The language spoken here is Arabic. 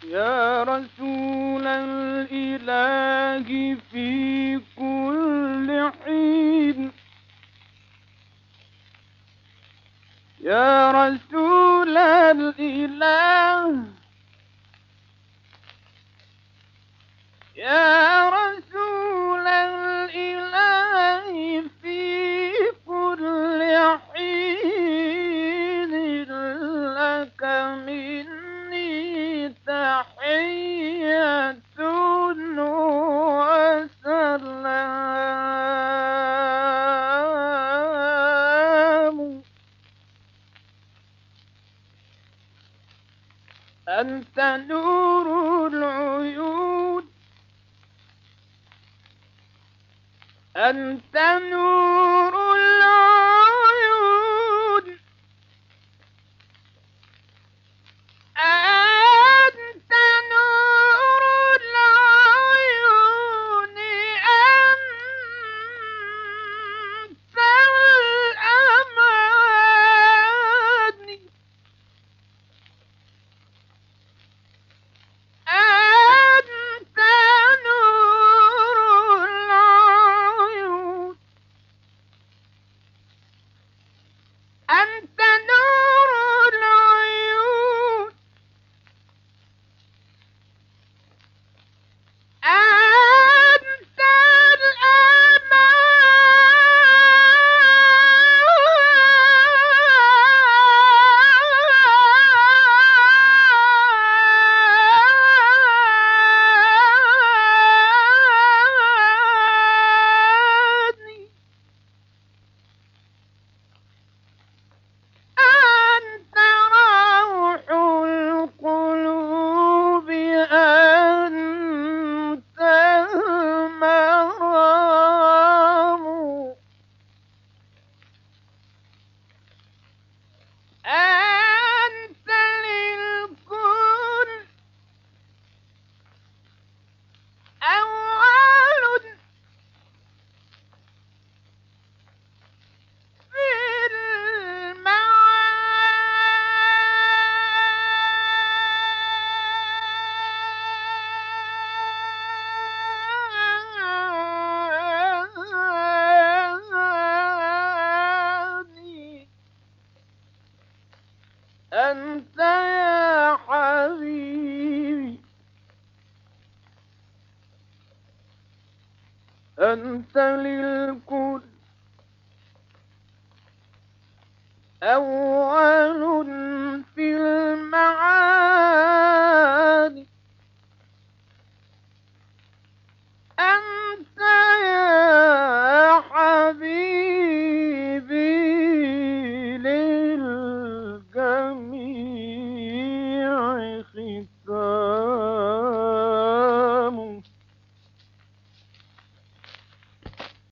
يا رسول الإله في كل حين، يا رسول الإله، يا رسول الإله في كل حين، لك مني تحية وسلام. أنت نور العيون، أنت نور العيون، أنت نور العيون، أنت الأمان، أنت نور العيون، أنت نور العيون، أنت الأمان، أنت روح القلوب، أنت المرام، أنت للكل أول في المعاني. أنت يا حبيبي، أنت للكل أول